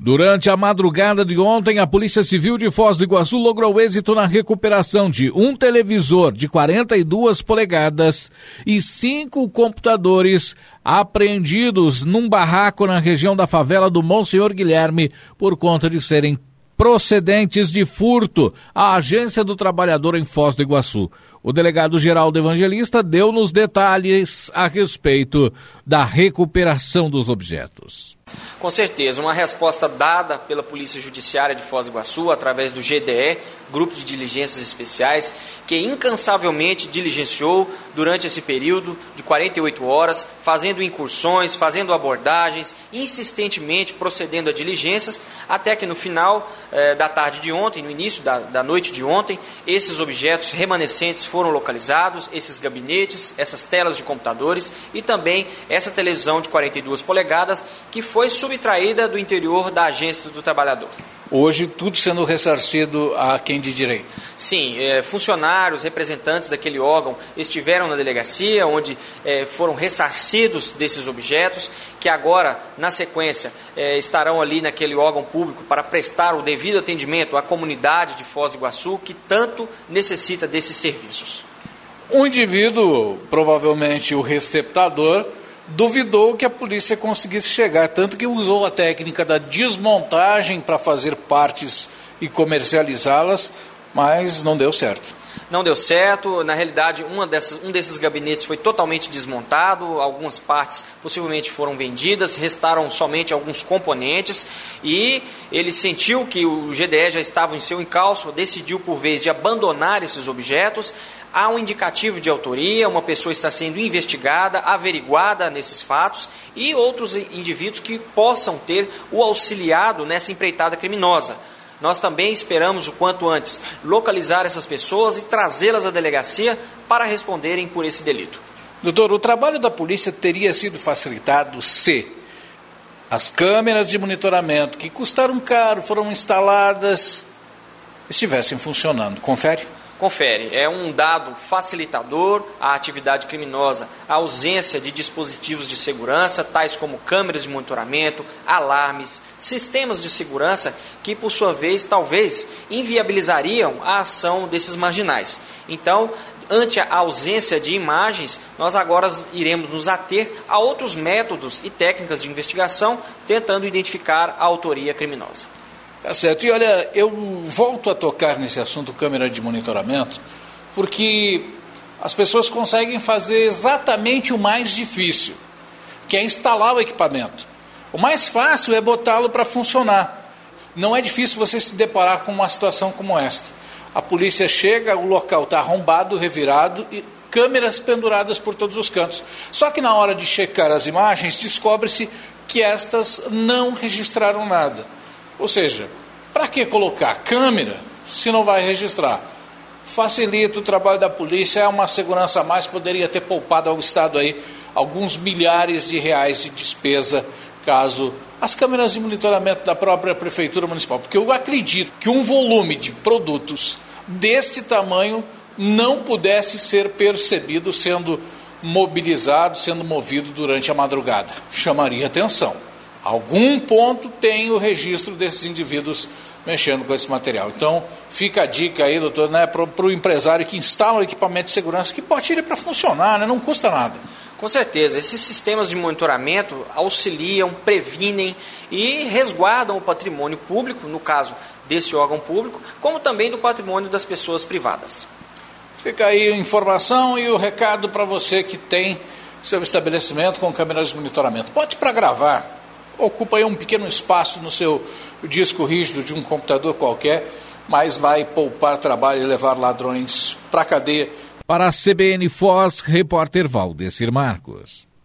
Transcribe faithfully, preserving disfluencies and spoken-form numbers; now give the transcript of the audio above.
Durante a madrugada de ontem, a Polícia Civil de Foz do Iguaçu logrou êxito na recuperação de um televisor de quarenta e duas polegadas e cinco computadores apreendidos num barraco na região da favela do Monsenhor Guilherme por conta de serem procedentes de furto à Agência do Trabalhador em Foz do Iguaçu. O delegado Geraldo Evangelista deu-nos detalhes a respeito da recuperação dos objetos. Com certeza, uma resposta dada pela Polícia Judiciária de Foz do Iguaçu através do G D E, Grupo de Diligências Especiais, que incansavelmente diligenciou durante esse período de quarenta e oito horas, fazendo incursões, fazendo abordagens, insistentemente procedendo a diligências, até que no final eh, da tarde de ontem, no início da, da noite de ontem, esses objetos remanescentes foram localizados, esses gabinetes, essas telas de computadores e também essa televisão de quarenta e duas polegadas que foi subtraída do interior da Agência do Trabalhador. Hoje, tudo sendo ressarcido a quem de direito? Sim, é, funcionários, representantes daquele órgão estiveram na delegacia, onde é, foram ressarcidos desses objetos, que agora, na sequência, é, estarão ali naquele órgão público para prestar o devido atendimento à comunidade de Foz do Iguaçu, que tanto necessita desses serviços. Um indivíduo, provavelmente o receptador, duvidou que a polícia conseguisse chegar, tanto que usou a técnica da desmontagem para fazer partes e comercializá-las, mas não deu certo. Não deu certo, na realidade uma dessas, um desses gabinetes foi totalmente desmontado, algumas partes possivelmente foram vendidas, restaram somente alguns componentes e ele sentiu que o G D E já estava em seu encalço, decidiu por vez de abandonar esses objetos. Há um indicativo de autoria, uma pessoa está sendo investigada, averiguada nesses fatos e outros indivíduos que possam ter o auxiliado nessa empreitada criminosa. Nós também esperamos o quanto antes localizar essas pessoas e trazê-las à delegacia para responderem por esse delito. Doutor, o trabalho da polícia teria sido facilitado se as câmeras de monitoramento que custaram caro, foram instaladas, estivessem funcionando. Confere? Confere, é um dado facilitador à atividade criminosa, a ausência de dispositivos de segurança, tais como câmeras de monitoramento, alarmes, sistemas de segurança que, por sua vez, talvez inviabilizariam a ação desses marginais. Então, ante a ausência de imagens, nós agora iremos nos ater a outros métodos e técnicas de investigação, tentando identificar a autoria criminosa. Tá certo. E olha, eu volto a tocar nesse assunto câmera de monitoramento, porque as pessoas conseguem fazer exatamente o mais difícil, que é instalar o equipamento. O mais fácil é botá-lo para funcionar. Não é difícil você se deparar com uma situação como esta. A polícia chega, o local está arrombado, revirado e câmeras penduradas por todos os cantos. Só que na hora de checar as imagens, descobre-se que estas não registraram nada. Ou seja, para que colocar câmera se não vai registrar? Facilita o trabalho da polícia, é uma segurança a mais, poderia ter poupado ao Estado aí alguns milhares de reais de despesa, caso as câmeras de monitoramento da própria Prefeitura Municipal, porque eu acredito que um volume de produtos deste tamanho não pudesse ser percebido sendo mobilizado, sendo movido durante a madrugada. Chamaria atenção. Algum ponto tem o registro desses indivíduos mexendo com esse material. Então, fica a dica aí, doutor, né, para o empresário que instala o equipamento de segurança, que pode ir para funcionar, né, não custa nada. Com certeza, esses sistemas de monitoramento auxiliam, previnem e resguardam o patrimônio público, no caso desse órgão público, como também do patrimônio das pessoas privadas. Fica aí a informação e o recado para você que tem seu estabelecimento com câmeras de monitoramento. Pode para gravar. Ocupa aí um pequeno espaço no seu disco rígido de um computador qualquer, mas vai poupar trabalho e levar ladrões para a cadeia. Para a C B N Foz, repórter Valdecir Marcos.